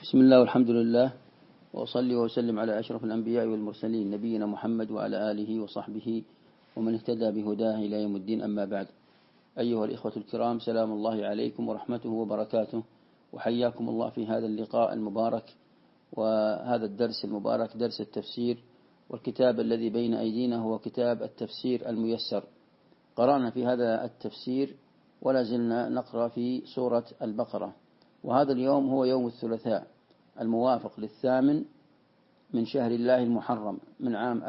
بسم الله والحمد لله، وأصلي وأسلم على أشرف الأنبياء والمرسلين نبينا محمد وعلى آله وصحبه ومن اهتدى بهداه إلى يوم الدين. أما بعد، أيها الإخوة الكرام، سلام الله عليكم ورحمته وبركاته، وحياكم الله في هذا اللقاء المبارك وهذا الدرس المبارك، درس التفسير. والكتاب الذي بين أيدينا هو كتاب التفسير الميسر. قرأنا في هذا التفسير ولا زلنا نقرأ في سورة البقرة، وهذا اليوم هو يوم الثلاثاء الموافق 8 من شهر الله المحرم من عام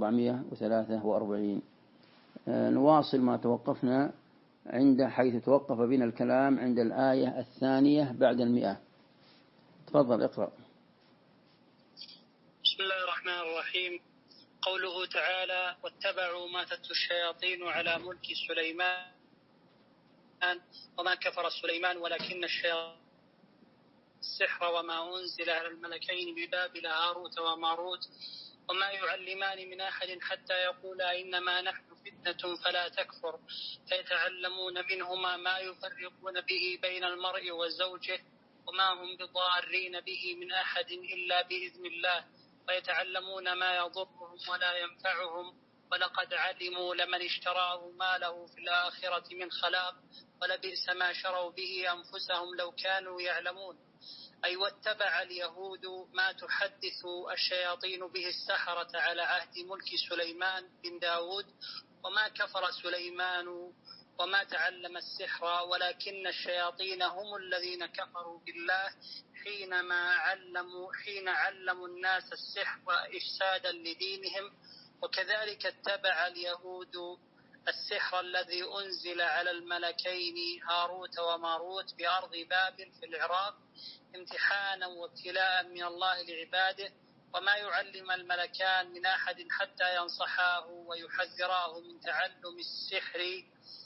1443. نواصل ما توقفنا عند حيث توقف بنا الكلام عند الآية 2 بعد 100. تفضل اقرأ. بسم الله الرحمن الرحيم. قوله تعالى: واتبعوا ما تتلو الشياطين على ملك سليمان وما كفر سليمان ولكن الشياطين السحر وما أنزل على الملكين ببابل هاروت وماروت وما يعلمان من أحد حتى يقولا إنما نحن فتنة فلا تكفر، فيتعلمون منهما ما يفرقون به بين المرء وزوجه وما هم بضارين به من أحد إلا بإذن الله، ويتعلمون ما يضرهم ولا ينفعهم، ولقد علموا لمن اشتراه ما له في الآخرة من خلاق، ولبئس ما شروا به أنفسهم لو كانوا يعلمون. أي واتبع اليهود ما تحدث الشياطين به السحرة على عهد ملك سليمان بن داود، وما كفر سليمان وما تعلم السحر ولكن الشياطين هم الذين كفروا بالله حين علموا الناس السحر إفسادا لدينهم. وكذلك اتبع اليهود السحر الذي أنزل على الملكين هاروت وماروت بأرض بابل في العراق امتحانا وابتلاء من الله لعباده، وما يعلم الملكان من أحد حتى ينصحاه ويحذراه من تعلم السحر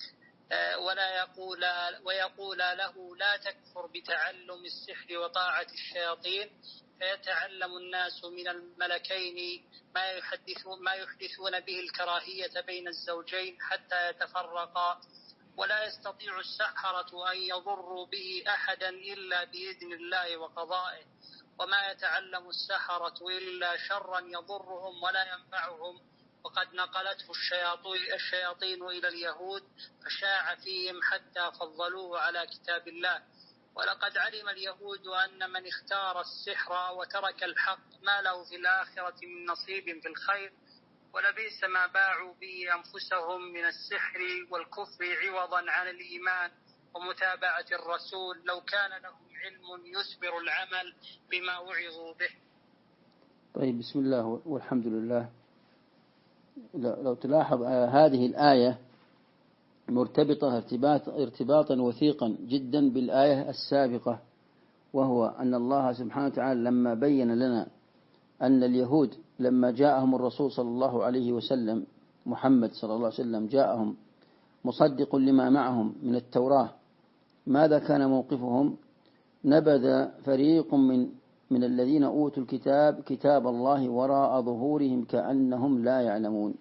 ويقول له لا تكفر بتعلم السحر وطاعة الشياطين. فيتعلم الناس من الملكين ما يحدثون به الكراهية بين الزوجين حتى يتفرقا، ولا يستطيع السحرة أن يضروا به أحدا إلا بإذن الله وقضائه، وما يتعلم السحرة إلا شرا يضرهم ولا ينفعهم. وقد نقلته الشياطين إلى اليهود فشاع فيهم حتى فضلوه على كتاب الله. ولقد علم اليهود أن من اختار السحر وترك الحق ما له في الآخرة من نصيب في الخير، ولبئس ما باعوا به أنفسهم من السحر والكفر عوضا عن الإيمان ومتابعة الرسول، لو كان لهم علم يثمر العمل بما وعظوا به. طيب، بسم الله والحمد لله. لو تلاحظ هذه الآية مرتبطة ارتباطا وثيقا جدا بالآية السابقة، وهو أن الله سبحانه وتعالى لما بين لنا أن اليهود لما جاءهم الرسول صلى الله عليه وسلم محمد صلى الله عليه وسلم جاءهم مصدق لما معهم من التوراة، ماذا كان موقفهم؟ نبذ فريق من الذين أوتوا الكتاب كتاب الله وراء ظهورهم كأنهم لا يعلمون.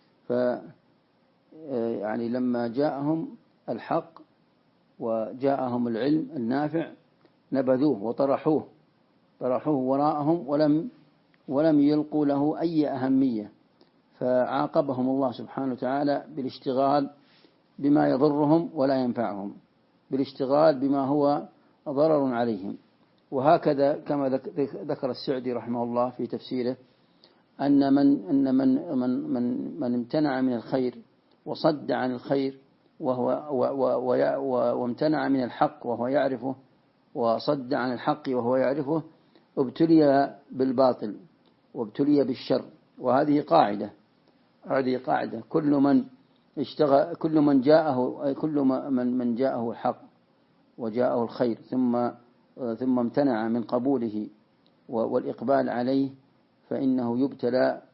يعني لما جاءهم الحق وجاءهم العلم النافع نبذوه وطرحوه وراءهم ولم يلقوا له أي أهمية، فعاقبهم الله سبحانه وتعالى بالاشتغال بما يضرهم ولا ينفعهم، بالاشتغال بما هو ضرر عليهم. وهكذا كما ذكر السعدي رحمه الله في تفسيره أن من امتنع من الخير وصد عن الخير وامتنع من الحق وهو يعرفه وصد عن الحق وهو يعرفه ابتلي بالباطل وابتلي بالشر. وهذه قاعدة كل من جاءه الحق وجاءه الخير ثم امتنع من قبوله والإقبال عليه فإنه يبتلى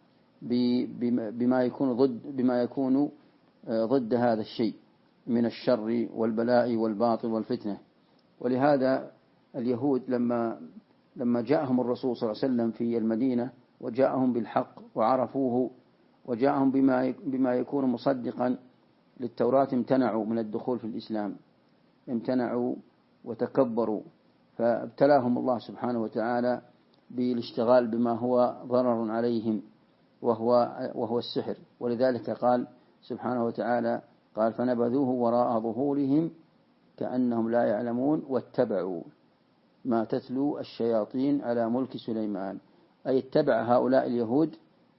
بما يكون ضد هذا الشيء من الشر والبلاء والباطل والفتنة. ولهذا اليهود لما جاءهم الرسول صلى الله عليه وسلم في المدينة وجاءهم بالحق وعرفوه وجاءهم بما يكون مصدقا للتوراة امتنعوا من الدخول في الإسلام، امتنعوا وتكبروا، فابتلاهم الله سبحانه وتعالى بالاشتغال بما هو ضرر عليهم وهو السحر. ولذلك قال سبحانه وتعالى قال فنبذوه وراء ظهورهم كأنهم لا يعلمون واتبعوا ما تتلو الشياطين على ملك سليمان، أي اتبع هؤلاء اليهود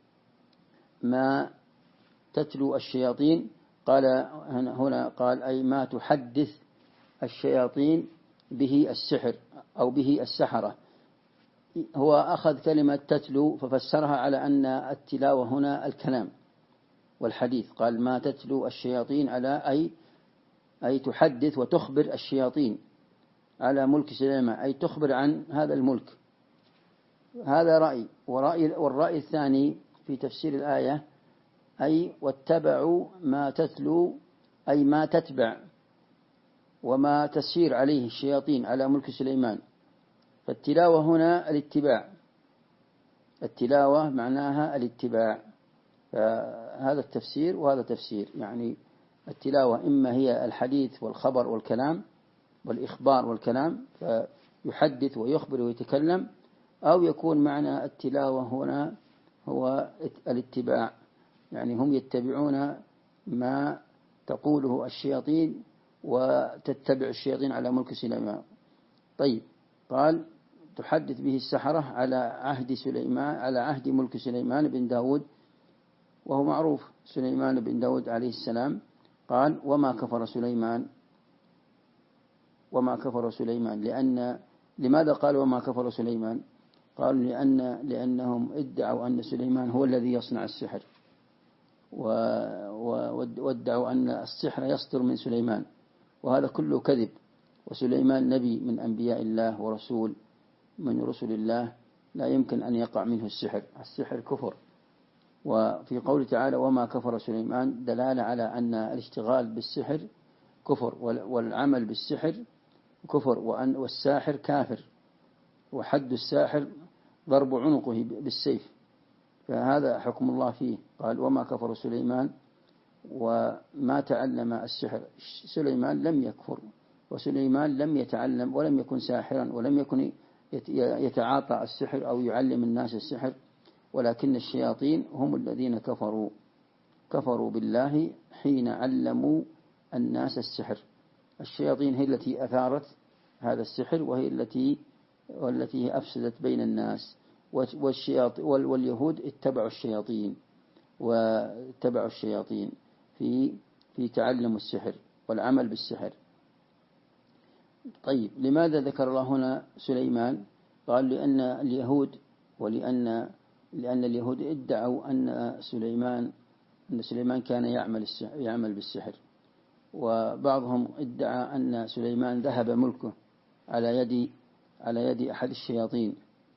ما تتلو الشياطين. قال هنا قال أي ما تحدث الشياطين به السحر أو به السحرة. هو أخذ كلمة تتلو ففسرها على أن التلاوة هنا الكلام والحديث. قال ما تتلو الشياطين على أي تحدث وتخبر الشياطين على ملك سليمان، أي تخبر عن هذا الملك. هذا رأي. والرأي الثاني في تفسير الآية أي واتبعوا ما تتلو أي ما تتبع وما تسير عليه الشياطين على ملك سليمان. فالتلاوة هنا الاتباع، التلاوة معناها الاتباع. فهذا التفسير وهذا تفسير، يعني التلاوة إما هي الحديث والخبر والكلام والإخبار والكلام فيحدث ويخبر ويتكلم، أو يكون معنى التلاوة هنا هو الاتباع، يعني هم يتبعون ما تقوله الشياطين وتتبع الشياطين على ملك سليمان. طيب قال تحدث به السحرة على عهد سليمان، على عهد ملك سليمان بن داود، وهو معروف سليمان بن داود عليه السلام. قال وما كفر سليمان، لماذا قال وما كفر سليمان؟ قالوا لأنهم ادعوا أن سليمان هو الذي يصنع السحر، وادعوا أن السحر يصدر من سليمان، وهذا كله كذب. وسليمان نبي من أنبياء الله ورسول من رسل الله، لا يمكن أن يقع منه السحر كفر. وفي قوله تعالى وما كفر سليمان دلالة على أن الاشتغال بالسحر كفر، والعمل بالسحر كفر، والساحر كافر، وحد الساحر ضرب عنقه بالسيف. فهذا حكم الله فيه. قال وما كفر سليمان وما تعلم السحر. سليمان لم يكفر، وسليمان لم يتعلم ولم يكن ساحرا، ولم يكن يتعاطى السحر أو يعلم الناس السحر، ولكن الشياطين هم الذين كفروا بالله حين علموا الناس السحر. الشياطين هي التي أثارت هذا السحر، وهي والتي أفسدت بين الناس. واليهود اتبعوا الشياطين في تعلم السحر والعمل بالسحر. طيب لماذا ذكر الله هنا سليمان؟ قال لأن اليهود ادعوا أن سليمان كان يعمل بالسحر، وبعضهم ادعى أن سليمان ذهب ملكه على يد أحد الشياطين،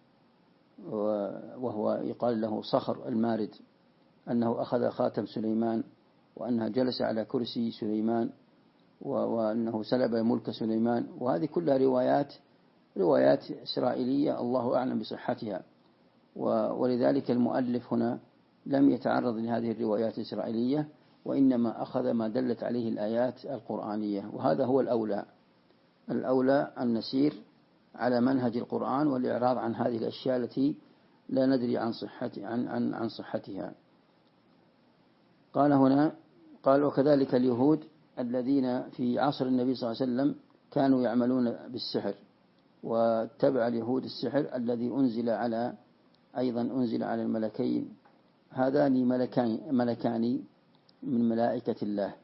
وهو يقال له صخر المارد، أنه أخذ خاتم سليمان، وأنه جلس على كرسي سليمان، وأنه سلب ملك سليمان. وهذه كلها روايات إسرائيلية الله أعلم بصحتها، ولذلك المؤلف هنا لم يتعرض لهذه الروايات الإسرائيلية، وإنما أخذ ما دلت عليه الآيات القرآنية. وهذا هو الأولى أن نسير على منهج القرآن والإعراض عن هذه الأشياء التي لا ندري عن صحتها. قال هنا وكذلك اليهود الذين في عصر النبي صلى الله عليه وسلم كانوا يعملون بالسحر، واتبع اليهود السحر الذي أنزل على الملكين. هذان ملكان من ملائكة الله،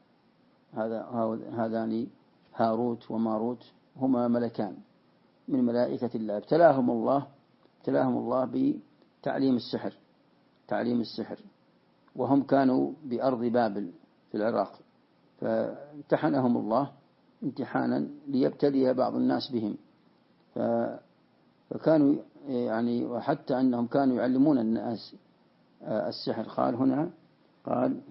هذان هاروت وماروت هما ملكان من ملائكة الله. ابتلاهم الله بتعليم السحر، وهم كانوا بأرض بابل في العراق، فامتحنهم الله امتحانا ليبتلي بعض الناس بهم. فكانوا يعني، وحتى أنهم كانوا يعلمون الناس السحر. قال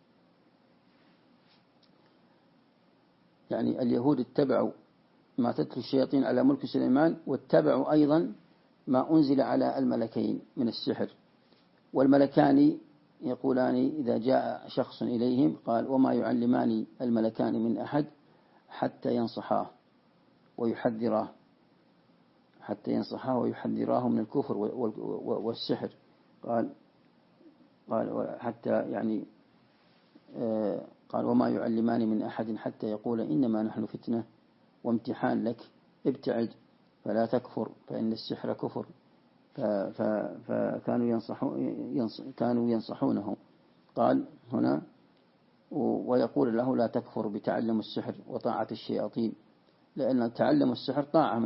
يعني اليهود اتبعوا ما تتلو الشياطين على ملك سليمان، واتبعوا أيضا ما أنزل على الملكين من السحر. والملكان يقولان إذا جاء شخص إليهم قال وما يعلمان الملكان من أحد حتى ينصحاه ويحذراه. حتى ينصحاه ويحذراه من الكفر والسحر. قال حتى يعني قال وما يعلمان من أحد حتى يقول إنما نحن فتنة وامتحان لك ابتعد فلا تكفر فإن السحر كفر. كانوا ينصحونه. قال هنا ويقول له لا تكفر بتعلم السحر وطاعة الشياطين، لأن تعلم السحر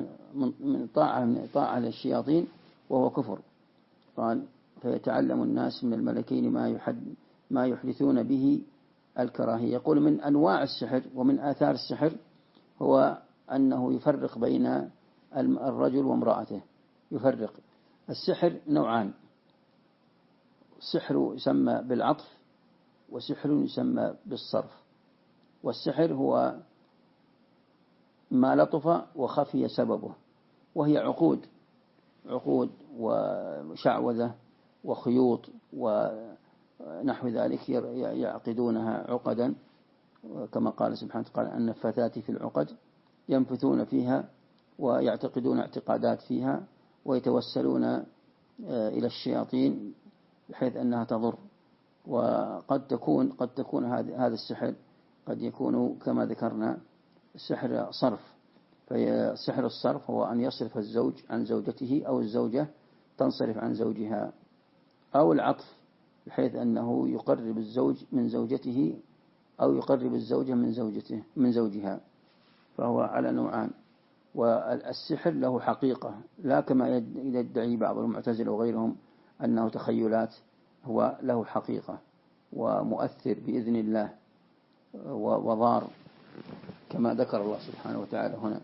طاعة للشياطين وهو كفر. قال فيتعلم الناس من الملكين ما يحدثون به الكراهية. يقول من أنواع السحر ومن آثار السحر هو أنه يفرق بين الرجل وامرأته. يفرق. السحر نوعان: سحر يسمى بالعطف وسحر يسمى بالصرف. والسحر هو ما لطف وخفي سببه، وهي عقود وشعوذة وخيوط ونحو ذلك يعقدونها عقدا، كما قال سبحانه قال أن النفاثات في العقد ينفثون فيها ويعتقدون اعتقادات فيها ويتوسلون إلى الشياطين بحيث أنها تضر. وقد تكون هذا السحر قد يكون كما ذكرنا سحر صرف. فسحر الصرف هو أن يصرف الزوج عن زوجته أو الزوجة تنصرف عن زوجها، أو العطف بحيث أنه يقرب الزوج من زوجته أو يقرب الزوجة من زوجها. فهو على نوعان. والسحر له حقيقة، لا كما يدعي بعض المعتزلة وغيرهم أنه تخيلات. هو له حقيقة ومؤثر بإذن الله وضار، كما ذكر الله سبحانه وتعالى هنا.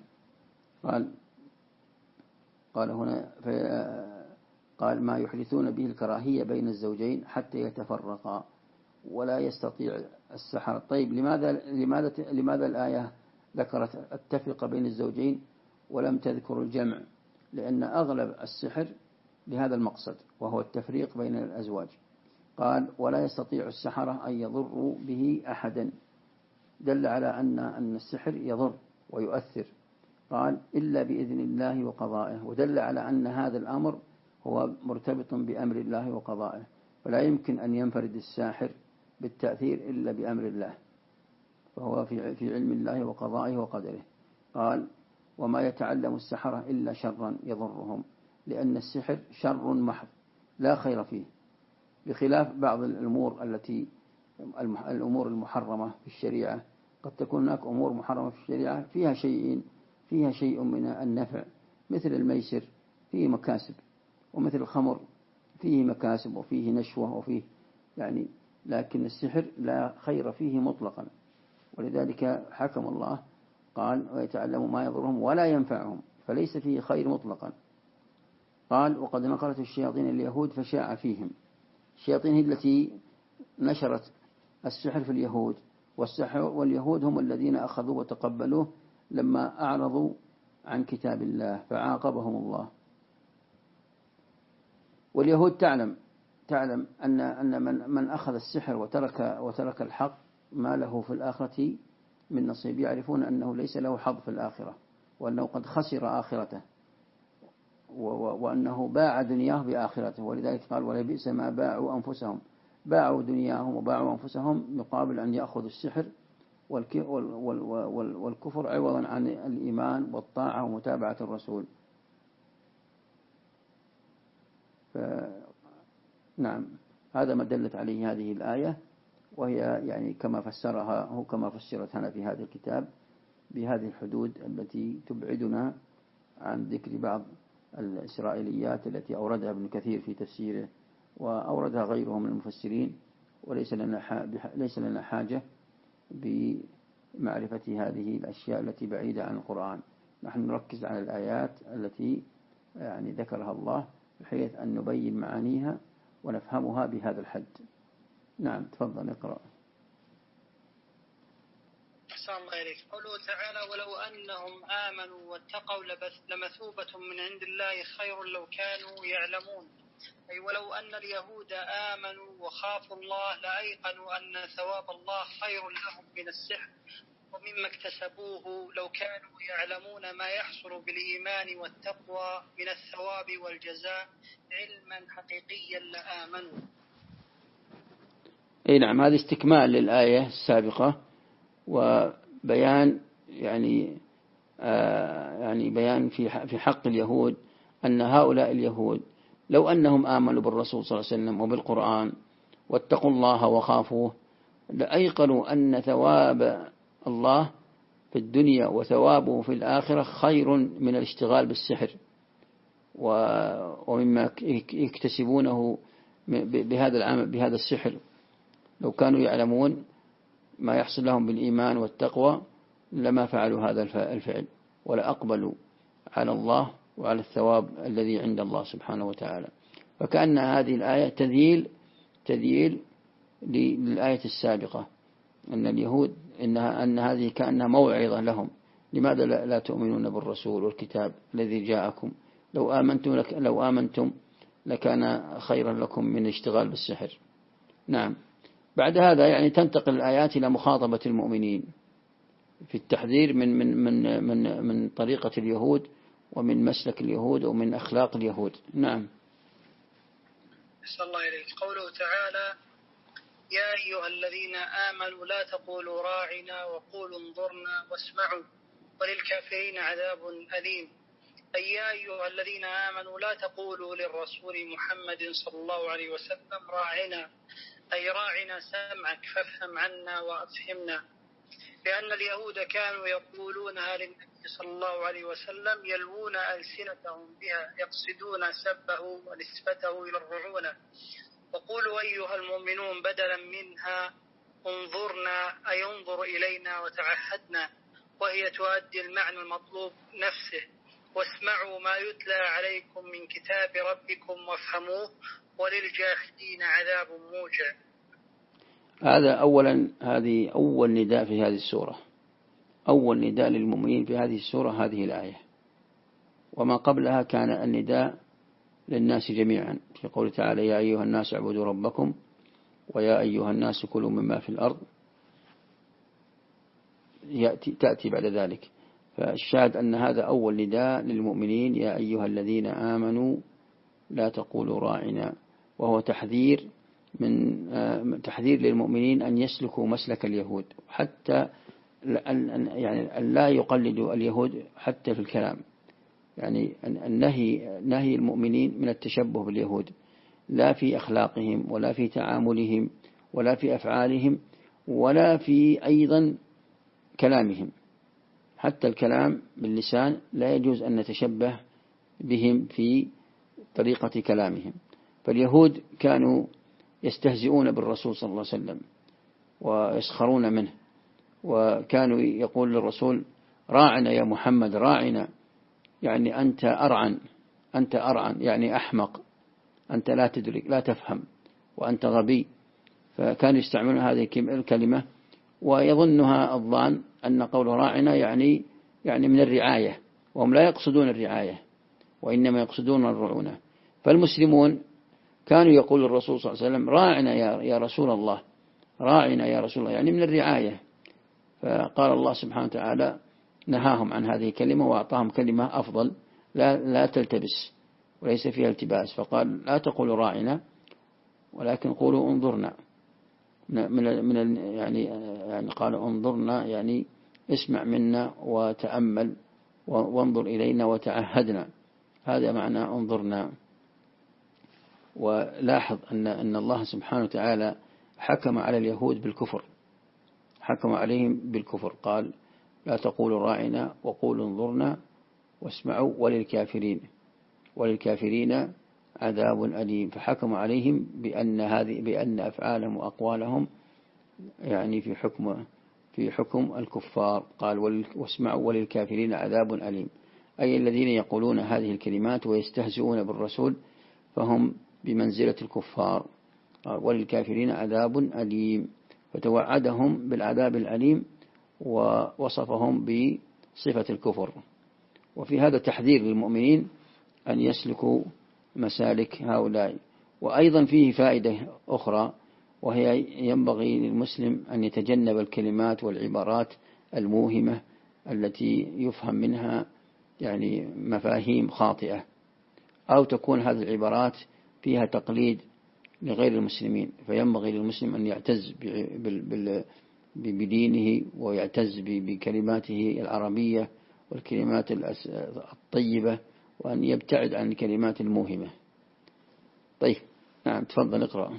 قال هنا قال ما يحدثون به الكراهية بين الزوجين حتى يتفرقا ولا يستطيع السحر. طيب لماذا الآية ذكرت التفرقة بين الزوجين ولم تذكر الجمع؟ لأن أغلب السحر لهذا المقصد، وهو التفريق بين الأزواج. قال ولا يستطيع السحرة أن يضروا به أحدا، دل على أن السحر يضر ويؤثر. قال إلا بإذن الله وقضائه، ودل على أن هذا الأمر هو مرتبط بأمر الله وقضائه، فلا يمكن أن ينفرد الساحر بالتأثير إلا بأمر الله، فهو في علم الله وقضائه وقدره. قال وما يتعلم السحرة إلا شرا يضرهم، لأن السحر شر محض لا خير فيه، بخلاف بعض الأمور المحرمة في الشريعة. قد تكون هناك أمور محرمة في الشريعة فيها شيء من النفع، مثل الميسر فيه مكاسب، ومثل الخمر فيه مكاسب وفيه نشوة وفيه يعني، لكن السحر لا خير فيه مطلقا. ولذلك حكم الله قال ويتعلم ما يضرهم ولا ينفعهم، فليس فيه خير مطلقا. قال وقد نقلت الشياطين اليهود فشاع فيهم. الشياطين هي التي نشرت السحر في اليهود، واليهود هم الذين أخذوا وتقبلوه لما أعرضوا عن كتاب الله فعاقبهم الله. واليهود تعلم أن من أخذ السحر وترك الحق ما له في الآخرة من نصيب. يعرفون أنه ليس له حظ في الآخرة، وأنه قد خسر آخرته، وأنه باع دنياه بآخرته. ولذلك قال ولبئس ما باعوا أنفسهم، باعوا دنياهم وباعوا أنفسهم مقابل أن يأخذوا السحر والكفر عوضا عن الإيمان والطاعة ومتابعة الرسول. نعم، هذا ما دلت عليه هذه الآية، وهي يعني كما فسرت هنا في هذا الكتاب بهذه الحدود التي تبعدنا عن ذكر بعض الإسرائيليات التي أوردها ابن كثير في تفسيره وأوردها غيره من المفسرين، وليس لنا حاجة بمعرفة هذه الأشياء التي بعيدة عن القرآن. نحن نركز على الآيات التي يعني ذكرها الله بحيث أن نبين معانيها ونفهمها بهذا الحد. نعم، تفضل اقرأ. أحسن الله إليك. قوله تعالى ولو أنهم آمنوا واتقوا لمثوبة من عند الله خير لو كانوا يعلمون. أي ولو أن اليهود آمنوا وخافوا الله لأيقنوا أن ثواب الله خير لهم من السحر ومما اكتسبوه لو كانوا يعلمون ما يحصل بالإيمان والتقوى من الثواب والجزاء علما حقيقيا لآمنوا. أي نعم، هذا استكمال للآية السابقة وبيان يعني بيان في حق اليهود أن هؤلاء اليهود لو أنهم آمنوا بالرسول صلى الله عليه وسلم وبالقرآن واتقوا الله وخافوه لأيقنوا أن ثواب الله في الدنيا وثوابه في الآخرة خير من الاشتغال بالسحر ومما يكتسبونه بهذا العمل بهذا السحر. لو كانوا يعلمون ما يحصل لهم بالإيمان والتقوى لما فعلوا هذا الفعل ولا أقبلوا على الله وعلى الثواب الذي عند الله سبحانه وتعالى. فكأن هذه الآية تذييل للآية السابقة أن اليهود أن هذه كأنها موعظة لهم. لماذا لا تؤمنون بالرسول والكتاب الذي جاءكم؟ لو آمنتم لكان خيرا لكم من الاشتغال بالسحر. نعم. بعد هذا يعني تنتقل الآيات إلى مخاطبة المؤمنين في التحذير من طريقة اليهود ومن مسلك اليهود ومن أخلاق اليهود. نعم. صلى الله عليه. قوله تعالى: يا أيها الذين آمنوا لا تقولوا راعنا وقولوا انظرنا واسمعوا وللكافرين عذاب أليم. أي يا أيها الذين آمنوا لا تقولوا للرسول محمد صلى الله عليه وسلم راعنا، أي راعنا سمعك فافهم عنا وأفهمنا. لأن اليهود كانوا يقولونها للنبي صلى الله عليه وسلم يلوون ألسنتهم بها يقصدون سبه ونسبته إلى الرعونة. وقولوا أيها المؤمنون بدلا منها انظرنا أي انظر إلينا وتعهدنا، وهي تؤدي المعنى المطلوب نفسه. واسمعوا ما يتلى عليكم من كتاب ربكم وافهموه وللجاحدين عذاب موجع. هذا هذه أول نداء في هذه السورة، أول نداء للمؤمنين في هذه السورة هذه الآية. وما قبلها كان النداء للناس جميعا في قوله تعالى: يا أيها الناس اعبدوا ربكم ويا أيها الناس كلوا مما في الأرض، تأتي بعد ذلك. فالشاهد أن هذا أول نداء للمؤمنين: يا أيها الذين آمنوا لا تقولوا راعنا، وهو تحذير للمؤمنين أن يسلكوا مسلك اليهود، حتى أن لا يقلدوا اليهود حتى في الكلام. يعني نهي المؤمنين من التشبه باليهود، لا في أخلاقهم ولا في تعاملهم ولا في أفعالهم ولا في أيضا كلامهم. حتى الكلام باللسان لا يجوز أن نتشبه بهم في طريقة كلامهم. فاليهود كانوا يستهزئون بالرسول صلى الله عليه وسلم ويسخرون منه، وكانوا يقول للرسول: راعنا يا محمد، راعنا، يعني أنت أرعن، يعني أحمق، أنت لا تدرك لا تفهم وأنت غبي. فكانوا يستعملون هذه الكلمة ويظنها الظان أن قول راعنا يعني من الرعاية، وهم لا يقصدون الرعاية وإنما يقصدون الرعونة. فالمسلمون كانوا يقول الرسول صلى الله عليه وسلم: راعنا يا رسول الله، راعنا يا رسول الله، يعني من الرعاية. فقال الله سبحانه وتعالى نهاهم عن هذه الكلمة وأعطاهم كلمة أفضل لا تلتبس وليس فيها التباس. فقال: لا تقولوا راعنا ولكن قولوا انظرنا. يعني قالوا انظرنا يعني اسمع منا وتأمل وانظر إلينا وتعهدنا، هذا معنى انظرنا. ولاحظ أن الله سبحانه وتعالى حكم على اليهود بالكفر، حكم عليهم بالكفر، قال: لا تقولوا راعنا وقولوا انظرنا واسمعوا وللكافرين عذاب أليم. فحكم عليهم بأن أفعالهم وأقوالهم يعني في حكم الكفار. قال: واسمعوا وللكافرين عذاب أليم، أي الذين يقولون هذه الكلمات ويستهزئون بالرسول فهم بمنزلة الكفار. وللكافرين عذاب أليم، فتوعدهم بالعذاب الأليم ووصفهم بصفة الكفر. وفي هذا تحذير للمؤمنين أن يسلكوا مسالك هؤلاء. وأيضا فيه فائدة أخرى، وهي ينبغي للمسلم أن يتجنب الكلمات والعبارات الموهمة التي يفهم منها يعني مفاهيم خاطئة، أو تكون هذه العبارات فيها تقليد لغير المسلمين. فينبغي للمسلم أن يعتز بدينه ويعتز بكلماته العربية والكلمات الطيبة، وأن يبتعد عن الكلمات الموهمة. طيب نعم، تفضل اقرأ.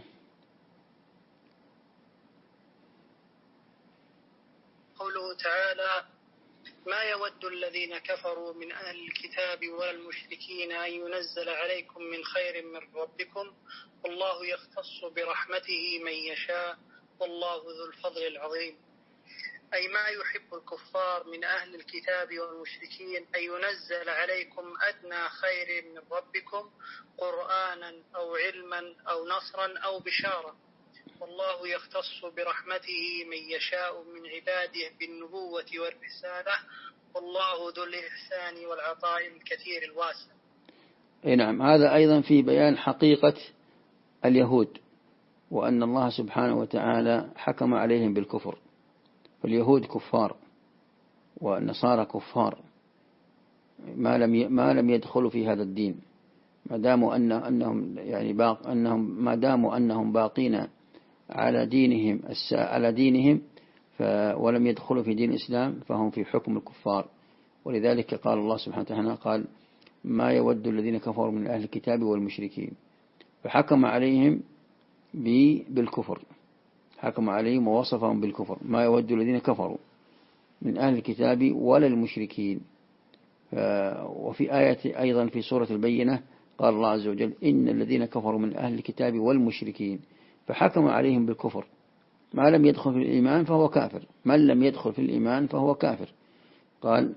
قوله تعالى: ما يود الذين كفروا من أهل الكتاب ولا المشركين أن ينزل عليكم من خير من ربكم والله يختص برحمته من يشاء والله ذو الفضل العظيم. أي ما يحب الكفار من أهل الكتاب والمشركين أن ينزل عليكم أدنى خير من ربكم قرآنا أو علما أو نصرا أو بشارة، والله يختص برحمته من يشاء من عباده بالنبوة والرسالة والله ذو الإحسان والعطاء الكثير الواسع. نعم، هذا أيضا في بيان حقيقة اليهود، وأن الله سبحانه وتعالى حكم عليهم بالكفر. فاليهود كفار والنصارى كفار ما لم يدخلوا في هذا الدين، ما داموا أنهم باقين على دينهم ولم يدخلوا في دين الإسلام، فهم في حكم الكفار. ولذلك قال الله سبحانه وتعالى قال: ما يود الذين كفروا من أهل الكتاب والمشركين، فحكم عليهم بالكفر، حكم عليهم ووصفهم بالكفر. ما يود الذين كفروا من أهل الكتاب ولا المشركين. وفي آية أيضا في سورة البينة قال الله عز وجل: إن الذين كفروا من أهل الكتاب والمشركين، فحكم عليهم بالكفر. ما لم يدخل في الإيمان فهو كافر، من لم يدخل في الإيمان فهو كافر. قال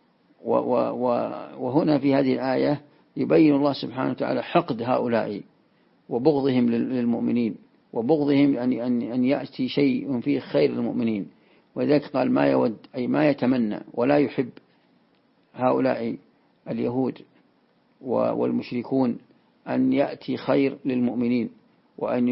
وهنا في هذه الآية يبين الله سبحانه وتعالى حقد هؤلاء وبغضهم للمؤمنين، وبغضهم أن يأتي شيء فيه خير للمؤمنين. ولذلك قال: ما يود، أي ما يتمنى ولا يحب هؤلاء اليهود والمشركون أن يأتي خير للمؤمنين، وأن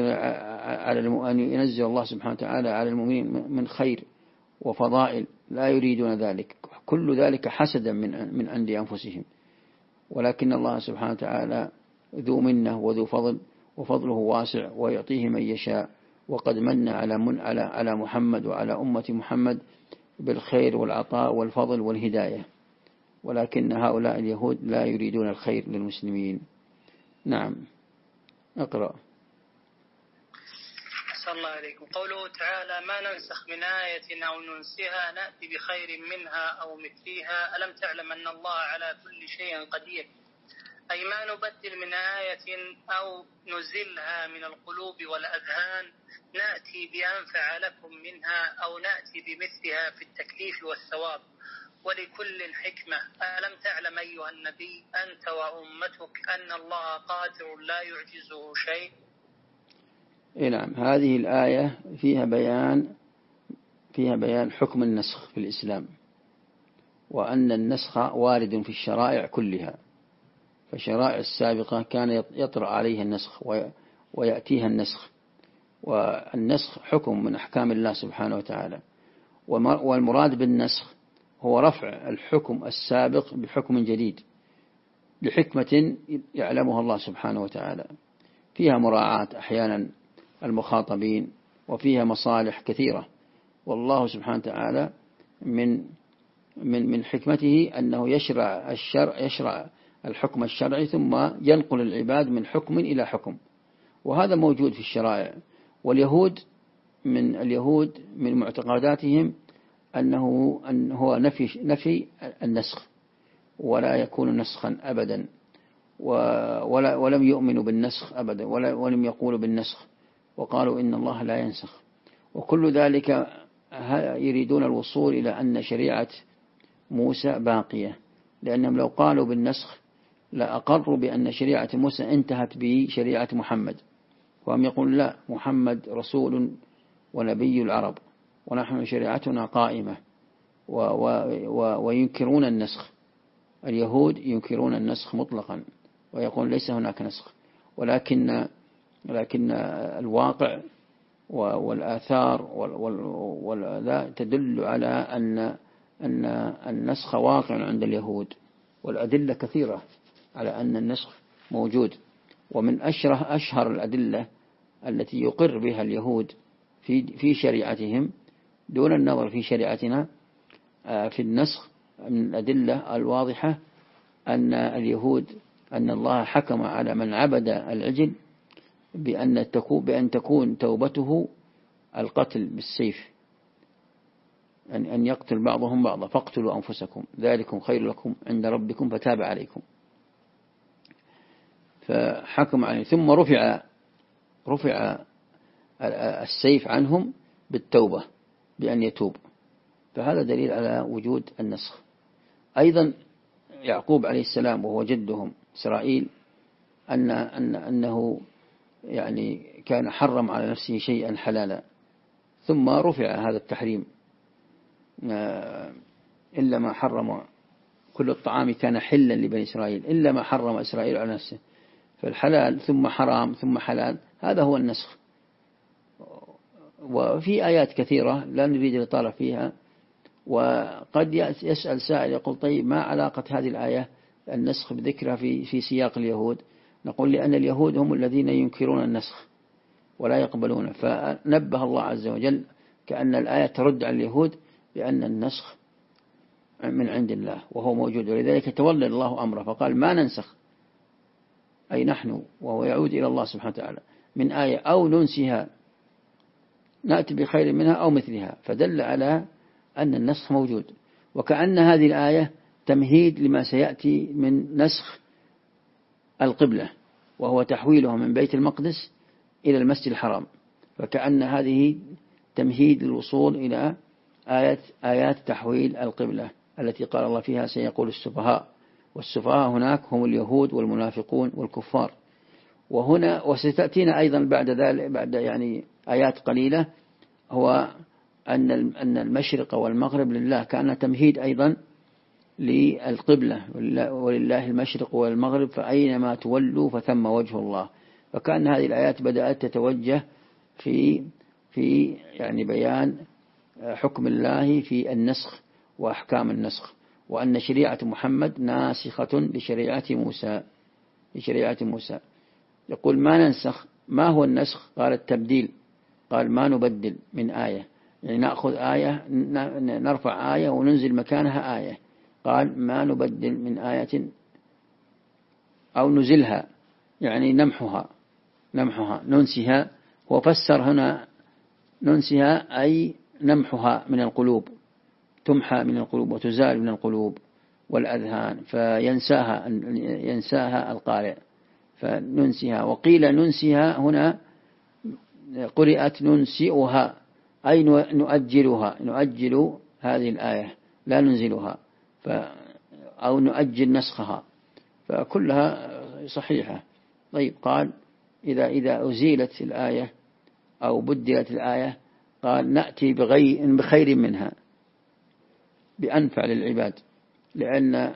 ينزل الله سبحانه وتعالى على المؤمنين من خير وفضائل، لا يريدون ذلك، كل ذلك حسدا من عند أنفسهم. ولكن الله سبحانه وتعالى ذو منة وذو فضل، وفضله واسع ويعطيه من يشاء. وقد من على محمد وعلى أمة محمد بالخير والعطاء والفضل والهداية، ولكن هؤلاء اليهود لا يريدون الخير للمسلمين. نعم، اقرأ. أحسن الله عليكم. قوله تعالى: ما ننسخ من آية أو ننسها نأتي بخير منها أو مثلها ألم تعلم أن الله على كل شيء قدير. أي ما نبدل من آية أو نزلها من القلوب والأذهان نأتي بأنفع لكم منها أو نأتي بمثلها في التكليف والثواب، ولكل حكمة. ألم تعلم أيها النبي أنت وأمتك أن الله قادر لا يعجزه شيء. نعم، هذه الآية فيها بيان حكم النسخ في الإسلام، وأن النسخ وارد في الشرائع كلها. فالشرائع السابقة كان يطرأ عليها النسخ ويأتيها النسخ، والنسخ حكم من أحكام الله سبحانه وتعالى. والمراد بالنسخ هو رفع الحكم السابق بحكم جديد لحكمة يعلمها الله سبحانه وتعالى، فيها مراعاة أحيانا المخاطبين، وفيها مصالح كثيرة. والله سبحانه وتعالى من حكمته أنه يشرع الحكم الشرعي ثم ينقل العباد من حكم إلى حكم، وهذا موجود في الشرائع. واليهود من معتقداتهم أنه هو نفي النسخ، ولا يكون نسخا أبدا، ولم يؤمنوا بالنسخ أبدا، ولم يقولوا بالنسخ، وقالوا إن الله لا ينسخ. وكل ذلك يريدون الوصول إلى أن شريعة موسى باقية، لأنهم لو قالوا بالنسخ لأقروا بأن شريعة موسى انتهت بشريعة محمد، وهم يقول لا، محمد رسول ونبي العرب ونحن شريعتنا قائمة. وينكرون النسخ. اليهود ينكرون النسخ مطلقا ويقول ليس هناك نسخ، ولكن الواقع والآثار تدل على أن النسخ واقع عند اليهود، والأدلة كثيرة على أن النسخ موجود. ومن أشهر الأدلة التي يقر بها اليهود في شريعتهم دون النظر في شريعتنا في النسخ، من الأدلة الواضحة أن الله حكم على من عبد العجل بأن تكون توبته القتل بالسيف، أن يقتل بعضهم بعضا، فاقتلوا أنفسكم ذلكم خير لكم عند ربكم فتاب عليكم. فحكم عليه، ثم رفع السيف عنهم بالتوبة، بأن يتوب. فهذا دليل على وجود النسخ. أيضا يعقوب عليه السلام وهو جدهم إسرائيل أنه يعني كان حرم على نفسه شيئا حلالا، ثم رفع هذا التحريم، إلا ما حرم، كل الطعام كان حلا لبني إسرائيل إلا ما حرم إسرائيل على نفسه. فالحلال ثم حرام ثم حلال، هذا هو النسخ. وفي آيات كثيرة لا نريد الإطالة فيها. وقد يسأل سائل يقول طيب ما علاقة هذه الآية النسخ بذكرها في سياق اليهود؟ نقول لأن اليهود هم الذين ينكرون النسخ ولا يقبلونه، فنبه الله عز وجل كأن الآية ترد على اليهود بأن النسخ من عند الله وهو موجود، ولذلك تولى الله أمره فقال ما ننسخ، أي نحن، وهو يعود إلى الله سبحانه وتعالى، من آية أو ننسها نأتي بخير منها أو مثلها، فدل على أن النسخ موجود. وكأن هذه الآية تمهيد لما سيأتي من نسخ القبلة، وهو تحويله من بيت المقدس إلى المسجد الحرام. فكأن هذه تمهيد للوصول إلى آيات تحويل القبلة التي قال الله فيها سيقول السفهاء، والسفهاء هناك هم اليهود والمنافقون والكفار. وستأتينا أيضا بعد ذلك، بعد يعني آيات قليلة، هو أن المشرق والمغرب لله، كان تمهيد أيضا للقبلة، ولله المشرق والمغرب فأينما تولوا فثم وجه الله. فكان هذه الآيات بدأت تتوجه في يعني بيان حكم الله في النسخ وأحكام النسخ، وأن شريعة محمد ناسخة لشريعة موسى. يقول ما ننسخ، ما هو النسخ؟ قال التبديل، قال ما نبدل من آية، يعني نأخذ آية نرفع آية وننزل مكانها آية. قال ما نبدل من آية أو نزلها، يعني نمحها ننسها. وفسر هنا ننسها أي نمحها من القلوب، تمحى من القلوب وتزال من القلوب والأذهان، ينساها القارئ فننسها. وقيل ننسها هنا قرئت ننسئها، أي نؤجل هذه الآية لا ننزلها، أو نؤجل نسخها، فكلها صحيحة. طيب قال إذا أزيلت الآية أو بدلت الآية، قال نأتي بخير منها بأنفع للعباد، لأن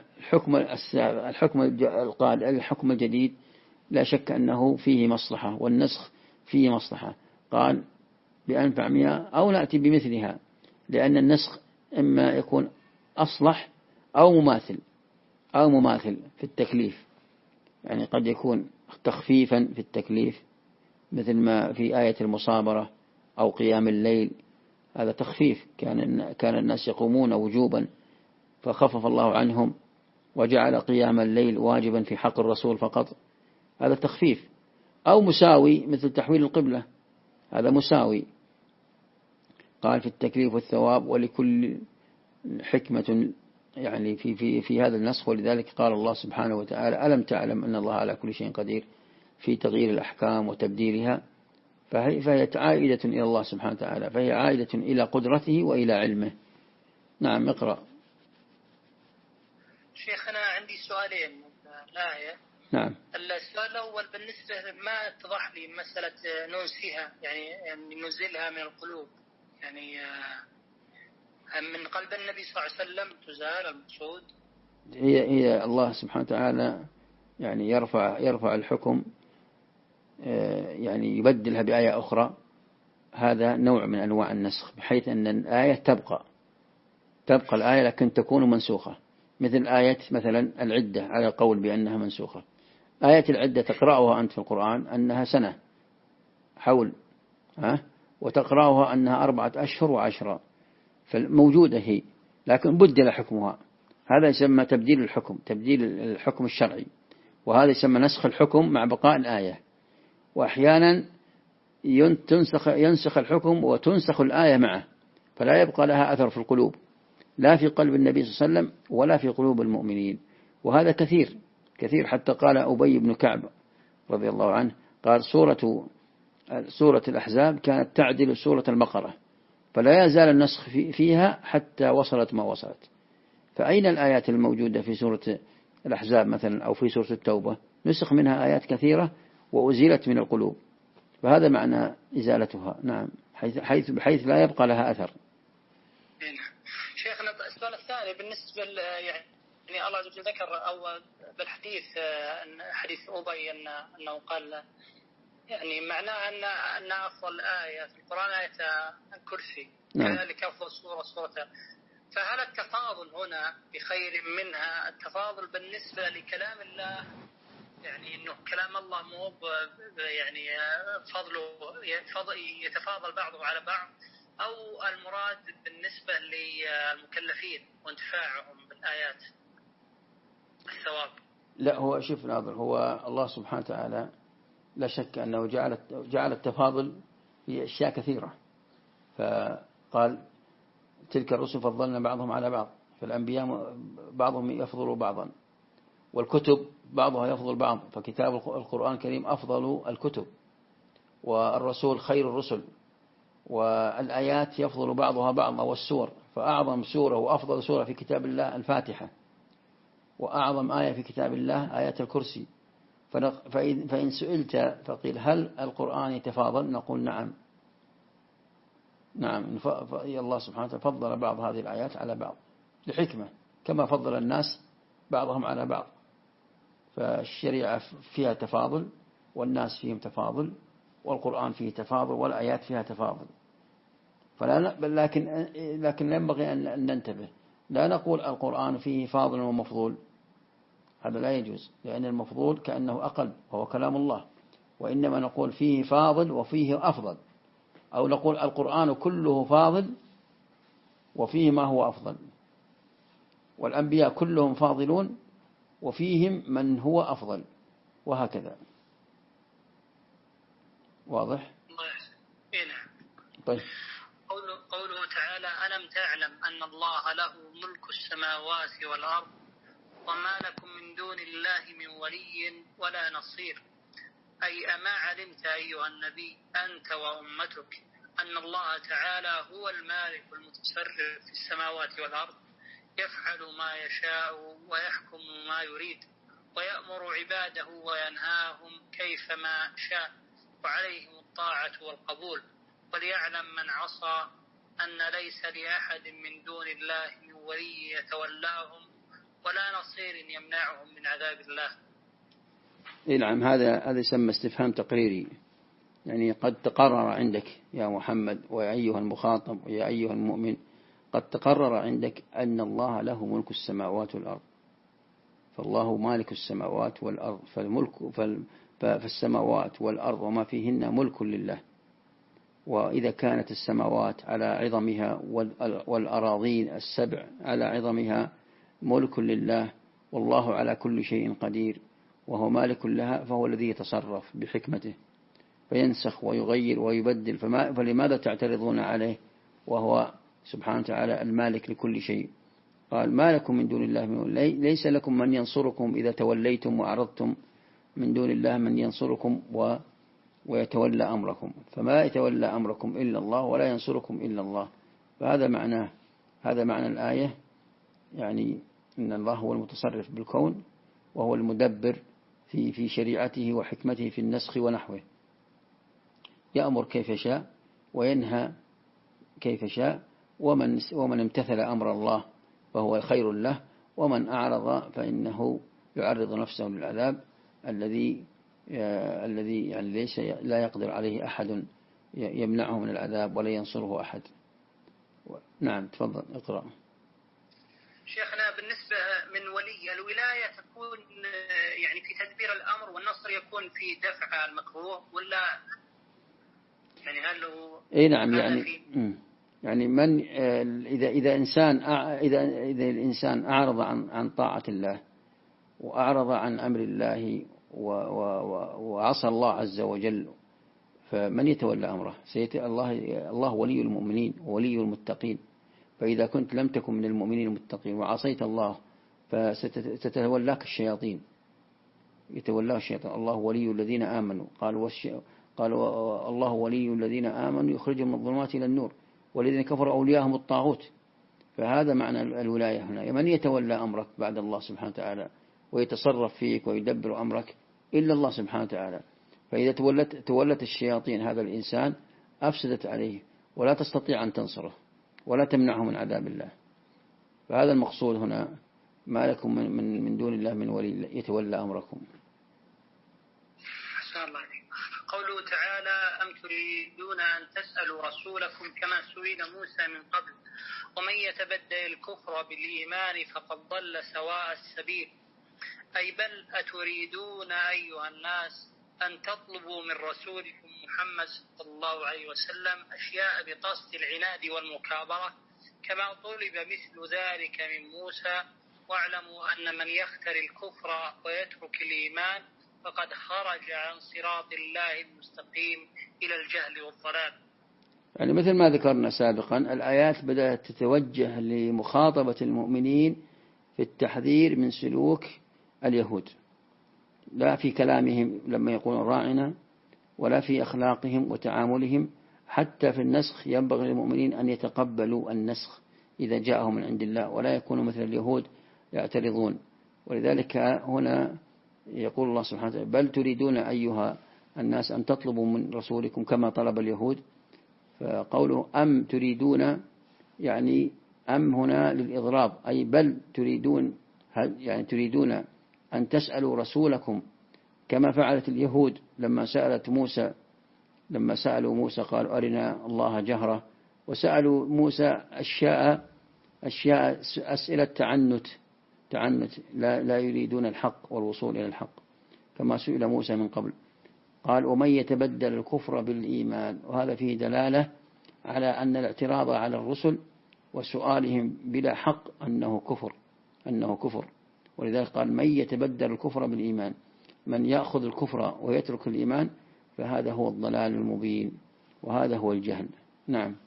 الحكم الجديد لا شك أنه فيه مصلحة، والنسخ فيه مصلحة. قال بأنفع منها أو نأتي بمثلها، لأن النسخ إما يكون أصلح أو مماثل في التكليف، يعني قد يكون تخفيفا في التكليف مثل ما في آية المصابرة أو قيام الليل، هذا تخفيف، كان الناس يقومون وجوبا فخفف الله عنهم وجعل قيام الليل واجبا في حق الرسول فقط، هذا تخفيف. أو مساوي مثل تحويل القبلة، هذا مساوي. قال في التكليف والثواب ولكل حكمة، يعني في هذا النسخ. ولذلك قال الله سبحانه وتعالى ألم تعلم أن الله على كل شيء قدير في تغيير الأحكام وتبديلها. فهي عائدة إلى الله سبحانه وتعالى، فهي عائدة إلى قدرته وإلى علمه. نعم اقرأ. شيخنا عندي سؤالين من الآية. نعم. السؤال الأول بالنسبة ما اتضح لي مسألة ننسيها، يعني ننزلها من القلوب، يعني من قلب النبي صلى الله عليه وسلم تزال المقصود؟ هي الله سبحانه وتعالى يعني يرفع الحكم، يعني يبدلها بآية أخرى، هذا نوع من أنواع النسخ، بحيث أن الآية تبقى الآية لكن تكون منسوخة، مثل آية مثلا العدة على القول بأنها منسوخة. آية العدة تقرأها أنت في القرآن أنها سنة حول، وتقرأها أنها 4 أشهر و10، فالموجودة هي، لكن بدل حكمها. هذا يسمى تبديل الحكم، تبديل الحكم الشرعي، وهذا يسمى نسخ الحكم مع بقاء الآية. وأحيانا ينسخ الحكم وتنسخ الآية معه، فلا يبقى لها أثر في القلوب، لا في قلب النبي صلى الله عليه وسلم ولا في قلوب المؤمنين. وهذا كثير حتى قال أبي بن كعب رضي الله عنه، قال سورة الأحزاب كانت تعدل سورة البقرة، فلا يزال النسخ فيها حتى وصلت ما وصلت. فأين الآيات الموجودة في سورة الأحزاب مثلا أو في سورة التوبة؟ نسخ منها آيات كثيرة وأزيلت من القلوب، فهذا معنى إزالتها. نعم، بحيث لا يبقى لها أثر. شيخنا السؤال الثاني بالنسبة يعني الله عز وجل ذكر أو بالحديث حديث أبي أنه قال يعني معناه أن أفضل آية في القرآن آية الكرسي، كذلك أفضل سورة. فهل التفاضل هنا بخير منها التفاضل بالنسبة لكلام الله، يعني إنه كلام الله مو يعني فضله يتفاضل بعضه على بعض، أو المراد بالنسبة للمكلفين وانتفاعهم بالآيات الثواب؟ لا، هو شوف ناظر، هو الله سبحانه وتعالى لا شك أنه جعل التفاضل في أشياء كثيرة، فقال تلك الرسل فضلنا بعضهم على بعض، فالأنبياء بعضهم يفضل بعضا، والكتب بعضها يفضل بعض، فكتاب القرآن الكريم أفضل الكتب، والرسول خير الرسل، والآيات يفضل بعضها بعضا، والسور، فأعظم سورة وأفضل سورة في كتاب الله الفاتحة، وأعظم آية في كتاب الله آية الكرسي. فإن سئلت فقيل هل القرآن يتفاضل؟ نقول نعم، الله سبحانه وتعالى فضل بعض هذه الآيات على بعض لحكمة، كما فضل الناس بعضهم على بعض. فالشريعة فيها تفاضل، والناس فيهم تفاضل، والقرآن فيه تفاضل، والآيات فيها تفاضل. لكن ينبغي أن ننتبه، لا نقول القرآن فيه فاضل ومفضول، هذا لا يجوز، لأن المفضول كأنه أقل وهو كلام الله، وإنما نقول فيه فاضل وفيه أفضل، أو نقول القرآن كله فاضل وفيه ما هو أفضل، والأنبياء كلهم فاضلون وفيهم من هو أفضل، وهكذا. واضح؟ طيب. قوله تعالى ألم تعلم أن الله له ملك السماوات والأرض وما لكم من دون الله من ولي ولا نصير، أي أما علمت أيها النبي أنت وأمتك أن الله تعالى هو المالك المتصرف في السماوات والأرض، يفعل ما يشاء ويحكم ما يريد، ويأمر عباده وينهاهم كيفما شاء، وعليهم الطاعة والقبول، وليعلم من عصى أن ليس لأحد من دون الله من ولي يتولاهم ولا نصير يمنعهم من عذاب الله. نعم، هذا يسمى استفهام تقريري، يعني قد تقرر عندك يا محمد ويا أيها المخاطب ويا أيها المؤمن، قد تقرر عندك أن الله له ملك السماوات والأرض، فالله مالك السماوات والأرض، فالسماوات والأرض وما فيهن ملك لله. وإذا كانت السماوات على عظمها والأراضين السبع على عظمها ملك لله، والله على كل شيء قدير وهو مالك لها، فهو الذي يتصرف بحكمته فينسخ ويغير ويبدل، فلماذا تعترضون عليه وهو سبحانه وتعالى المالك لكل شيء؟ قال ما لكم من دون الله من ولي، ليس لكم من ينصركم إذا توليتم وأعرضتم من دون الله من ينصركم ويتولى أمركم، فما يتولى أمركم إلا الله ولا ينصركم إلا الله. فهذا معناه، هذا معنى الآية، يعني إن الله هو المتصرف بالكون وهو المدبر في شريعته وحكمته في النسخ ونحوه، يأمر كيف شاء وينهى كيف شاء، ومن امتثل أمر الله فهو خير له، ومن أعرض فإنه يعرض نفسه للعذاب الذي يعني لا يقدر عليه أحد يمنعه من العذاب ولا ينصره أحد. نعم تفضل اقرأ. شيخنا بالنسبة من ولي الولاية تكون يعني في تدبير الأمر، والنصر يكون في دفع المكروه، ولا يعني هل هو نعم يعني من إذا الإنسان أعرض عن طاعة الله وأعرض عن أمر الله وعصى الله عز وجل، فمن يتولى أمره؟ الله ولي المؤمنين وولي المتقين. فإذا كنت لم تكن من المؤمنين المتقين وعصيت الله فستتولاك الشياطين، يتولاه الشيطان. الله ولي الذين آمنوا، قالوا الله ولي الذين آمنوا يخرجهم من الظلمات إلى النور، والذين كفروا أولياءهم الطاغوت. فهذا معنى الولاية هنا. من يتولى أمرك بعد الله سبحانه وتعالى ويتصرف فيك ويدبر أمرك إلا الله سبحانه وتعالى. فإذا تولت الشياطين هذا الإنسان أفسدت عليه، ولا تستطيع أن تنصره ولا تمنعه من عذاب الله. فهذا المقصود هنا، ما لكم من دون الله من ولي يتولى أمركم. قوله تعالى: أم تريدون أن تسألوا رسولكم كما سئل موسى من قبل ومن يتبدل الكفر بالإيمان فقد ضل سواء السبيل، أي بل أتريدون أيها الناس أن تطلبوا من رسولكم محمد صلى الله عليه وسلم أشياء بقصد العناد والمكابرة كما طلب مثل ذلك من موسى، واعلموا أن من يختر الكفر ويترك الإيمان فقد خرج عن صراط الله المستقيم إلى الجهل والضلال. يعني مثل ما ذكرنا سابقا، الآيات بدأت تتوجه لمخاطبة المؤمنين في التحذير من سلوك اليهود، لا في كلامهم لما يقولون راعنا، ولا في أخلاقهم وتعاملهم. حتى في النسخ ينبغي للمؤمنين أن يتقبلوا النسخ إذا جاءهم من عند الله، ولا يكونوا مثل اليهود يعترضون. ولذلك هنا يقول الله سبحانه وتعالى: بل تريدون أيها الناس أن تطلبوا من رسولكم كما طلب اليهود. فقوله أم تريدون يعني أم هنا للإضراب، أي بل تريدون، يعني تريدون أن تسألوا رسولكم كما فعلت اليهود لما سألوا موسى قالوا أرنا الله جهرة، وسألوا موسى أشياء أسئلة تعنت لا يريدون الحق والوصول إلى الحق، كما سئل موسى من قبل. قال: ومن يتبدل الكفر بالإيمان. وهذا فيه دلالة على أن الاعتراض على الرسل وسؤالهم بلا حق أنه كفر. ولذلك قال: من يتبدل الكفر بالإيمان، من يأخذ الكفر ويترك الإيمان فهذا هو الضلال المبين، وهذا هو الجهل. نعم.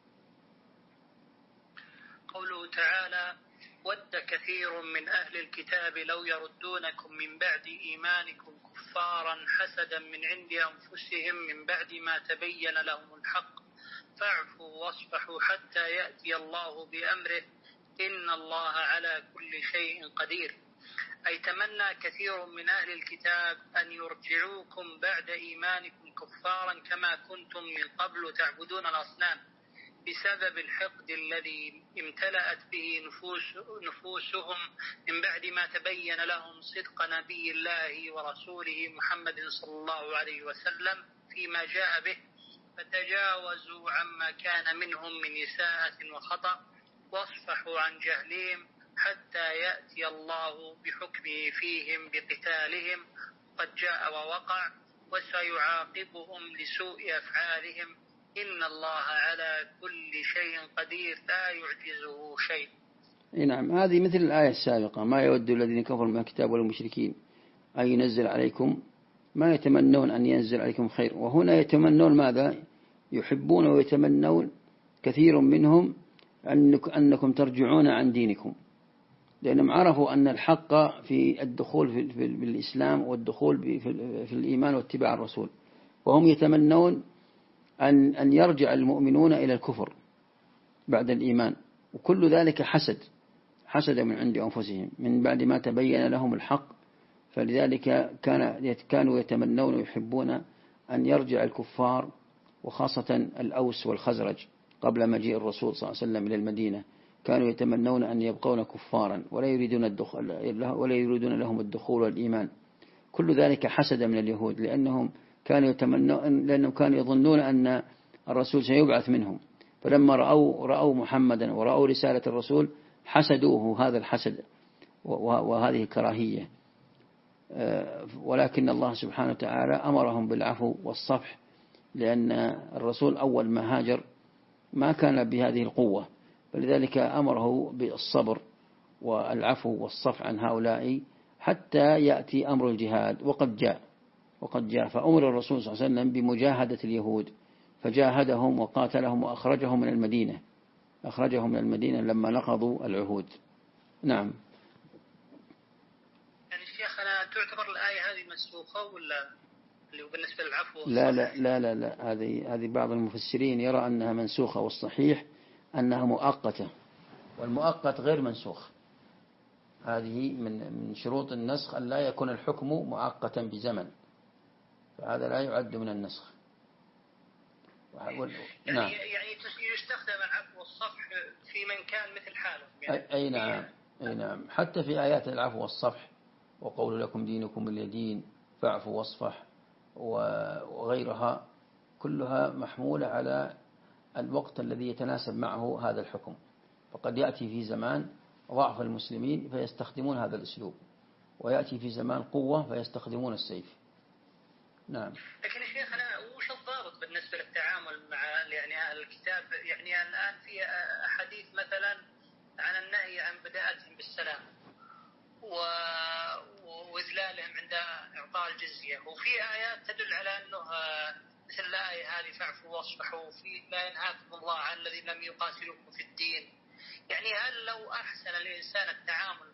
قوله تعالى: ود كثير من أهل الكتاب لو يردونكم من بعد إيمانكم كفارا حسدا من عند أنفسهم من بعد ما تبين لهم الحق فاعفوا واصفحوا حتى يأتي الله بأمره إن الله على كل شيء قدير. أي تمنى كثير من أهل الكتاب أن يرجعوكم بعد إيمانكم كفارا كما كنتم من قبل تعبدون الأصنام، بسبب الحقد الذي امتلأت به نفوسهم من بعد ما تبين لهم صدق نبي الله ورسوله محمد صلى الله عليه وسلم فيما جاء به، فتجاوزوا عما كان منهم من إساءة وخطأ واصفحوا عن جهلهم حتى يأتي الله بحكمه فيهم بقتالهم قد جاء ووقع، وسيعاقبهم لسوء أفعالهم إن الله على كل شيء قدير لا يعجزه شيء. نعم، هذه مثل الآية السابقة: ما يود الذين كفروا من الكتاب والمشركين أن ينزل عليكم، ما يتمنون أن ينزل عليكم خير. وهنا يتمنون ماذا؟ يحبون ويتمنون كثير منهم أنكم ترجعون عن دينكم، لأنهم عرفوا أن الحق في الدخول في الإسلام والدخول في الإيمان واتباع الرسول، وهم يتمنون أن يرجع المؤمنون إلى الكفر بعد الإيمان. وكل ذلك حسد من عند أنفسهم من بعد ما تبين لهم الحق. فلذلك كانوا يتمنون ويحبون أن يرجع الكفار، وخاصة الأوس والخزرج قبل مجيء الرسول صلى الله عليه وسلم إلى المدينة، كانوا يتمنون أن يبقون كفارا ولا يريدون لهم الدخول والإيمان. كل ذلك حسد من اليهود، لأنهم كانوا يظنون الرسول سيبعث منهم. فلما رأوا محمدا ورأوا رسالة الرسول حسدوه هذا الحسد وهذه الكراهية. ولكن الله سبحانه وتعالى أمرهم بالعفو والصفح، لأن الرسول أول ما هاجر ما كان بهذه القوة، فلذلك أمره بالصبر والعفو والصفح عن هؤلاء حتى يأتي أمر الجهاد. وقد جاء فأمر الرسول صلى الله عليه وسلم بمجاهدة اليهود، فجاهدهم وقاتلهم وأخرجهم من المدينة لما نقضوا العهود. نعم. يعني شيخنا تعتبر الآية هذه منسوخة ولا اللي بالنسبة للعفو والصفح؟ لا هذه بعض المفسرين يرى أنها منسوخة، والصحيح أنها مؤقتة، والمؤقت غير منسوخ. هذه من شروط النسخ أن لا يكون الحكم مؤقتا بزمن، فهذا لا يعد من النسخ. يعني يستخدم العفو والصفح في من كان مثل حاله يعني. أي نعم. حتى في آيات العفو والصفح وقول لكم دينكم ولي دين فاعفوا واصفح وغيرها كلها محمولة على الوقت الذي يتناسب معه هذا الحكم. فقد يأتي في زمان ضعف المسلمين فيستخدمون هذا الأسلوب، ويأتي في زمان قوة فيستخدمون السيف. نعم. لكن شيخنا وش الضابط بالنسبة للتعامل مع يعني الكتاب؟ يعني الآن في أحاديث مثلا عن النهي عن بداءتهم بالسلام وإذلالهم عند إعطاء الجزية، وفي آيات تدل على أنه مثل الآية هذه فاعفوا واصفحوا، في لا ينهاكم الله عن الذين لم يقاتلوكم في الدين. يعني هل لو أحسن الإنسان التعامل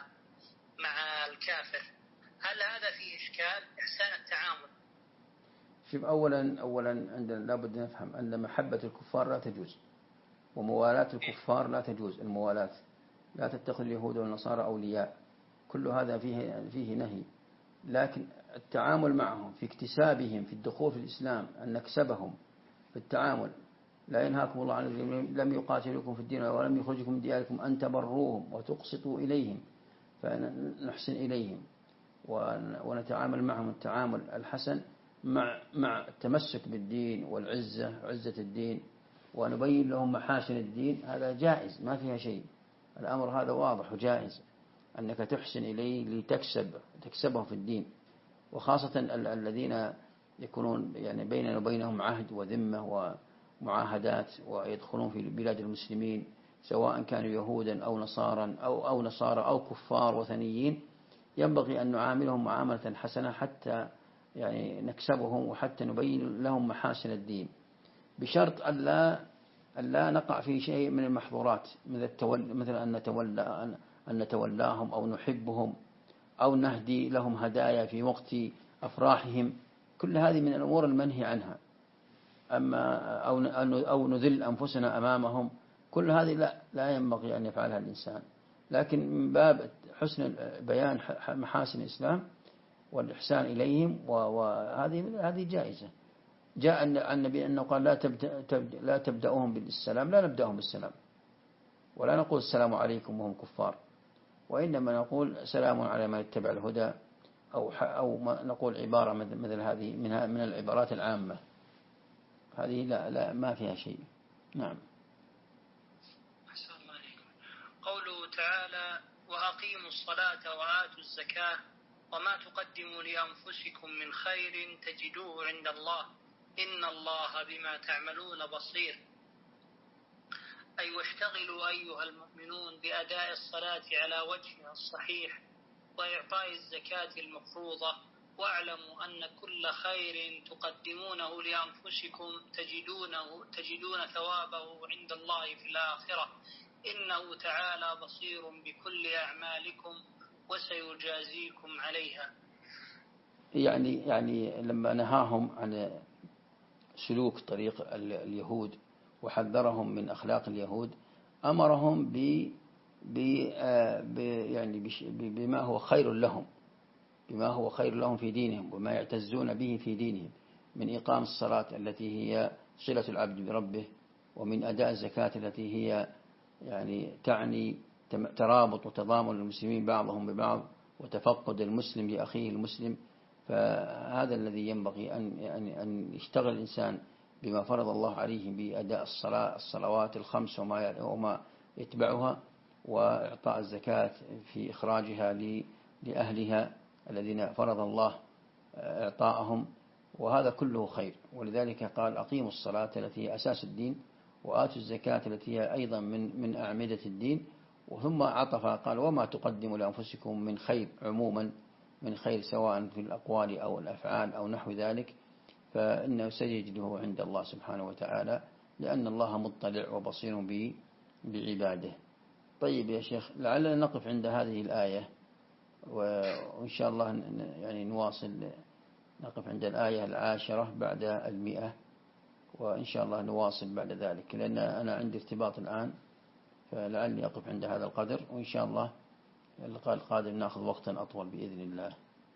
مع الكافر هل هذا فيه إشكال إحسان التعامل؟ شوف، أولا عندنا لابد نفهم أن محبة الكفار لا تجوز، وموالاة الكفار لا تجوز. الموالاة لا تتخذ اليهود والنصارى أولياء، كل هذا فيه نهي. لكن التعامل معهم في اكتسابهم في الدخول في الإسلام، أن نكسبهم في التعامل. لا ينهاكم الله عن الذين لم يقاتلوكم في الدين ولم يخرجكم من دياركم أن تبروهم وتقسطوا إليهم، فنحسن إليهم ونتعامل معهم التعامل الحسن مع التمسك بالدين والعزة، عزة الدين، ونبين لهم محاسن الدين. هذا جائز ما فيها شيء، الأمر هذا واضح وجائز، أنك تحسن إليه لتكسبه في الدين. وخاصة الذين يكونون يعني بيننا وبينهم عهد وذمة ومعاهدات ويدخلون في بلاد المسلمين، سواء كانوا يهودا أو نصارى أو كفار وثنيين، ينبغي أن نعاملهم معاملة حسنة حتى يعني نكسبهم وحتى نبين لهم محاسن الدين، بشرط أن لا نقع في شيء من المحظورات، مثل أن نتولاهم أو نحبهم أو نهدي لهم هدايا في وقت أفراحهم. كل هذه من الأمور المنهي عنها. أما أو نذل أنفسنا أمامهم، كل هذه لا ينبغي أن يفعلها الإنسان. لكن من باب حسن بيان محاسن الإسلام والإحسان إليهم، وهذه جائزة. جاء النبي أنه قال لا تبدأوهم بالسلام، لا نبدأهم بالسلام، ولا نقول السلام عليكم وهم كفار، وإنما نقول سلام على من اتبع الهدى، أو نقول عبارة مثل هذه من العبارات العامة. هذه لا ما فيها شيء. نعم. أحسن الله عليكم. قوله تعالى وأقيموا الصلاة وآتوا الزكاة وما تقدموا لأنفسكم من خير تجدوه عند الله إن الله بما تعملون بصير. أي واشتغلوا أيها المؤمنون بأداء الصلاة على وجهها الصحيح وإعطاء الزكاة المفروضة، واعلموا أن كل خير تقدمونه لأنفسكم تجدون ثوابه عند الله في الآخرة إنه تعالى بصير بكل أعمالكم وسيجازيكم عليها. يعني لما نهاهم عن سلوك طريق اليهود وحذرهم من أخلاق اليهود، أمرهم بما هو خير لهم في دينهم وما يعتزون به في دينهم، من إقام الصلاة التي هي صلة العبد بربه، ومن أداء الزكاة التي هي يعني تعني ترابط وتضامن المسلمين بعضهم ببعض وتفقد المسلم لأخيه المسلم. فهذا الذي ينبغي أن يشتغل الإنسان بما فرض الله عليهم بأداء الصلوات الخمس وما يتبعها، وإعطاء الزكاة في إخراجها لأهلها الذين فرض الله إعطاءهم، وهذا كله خير. ولذلك قال أقيموا الصلاة التي هي أساس الدين، وآتوا الزكاة التي هي أيضا من أعمدة الدين. وثم عطف قال وما تقدموا لأنفسكم من خير، عموما من خير سواء في الأقوال أو الأفعال أو نحو ذلك، فإنه سيجده عند الله سبحانه وتعالى، لأن الله مطلع وبصير بعباده. طيب يا شيخ، لعلنا نقف عند هذه الآية، وإن شاء الله يعني نواصل، نقف عند الآية 10 بعد 100، وإن شاء الله نواصل بعد ذلك، لأن أنا عندي ارتباط الآن، فلعلي أقف عند هذا القدر، وإن شاء الله اللقاء القادم نأخذ وقتا أطول بإذن الله.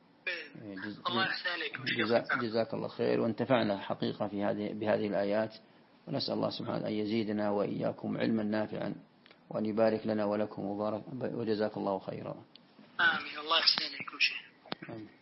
جزاك الله خير، وانتفعنا حقيقة بهذه الآيات، ونسأل الله سبحانه أن يزيدنا وإياكم علما نافعا، وأن يبارك لنا ولكم وجزاك الله خيرا. آمين. الله يحسن إليكم شيخ.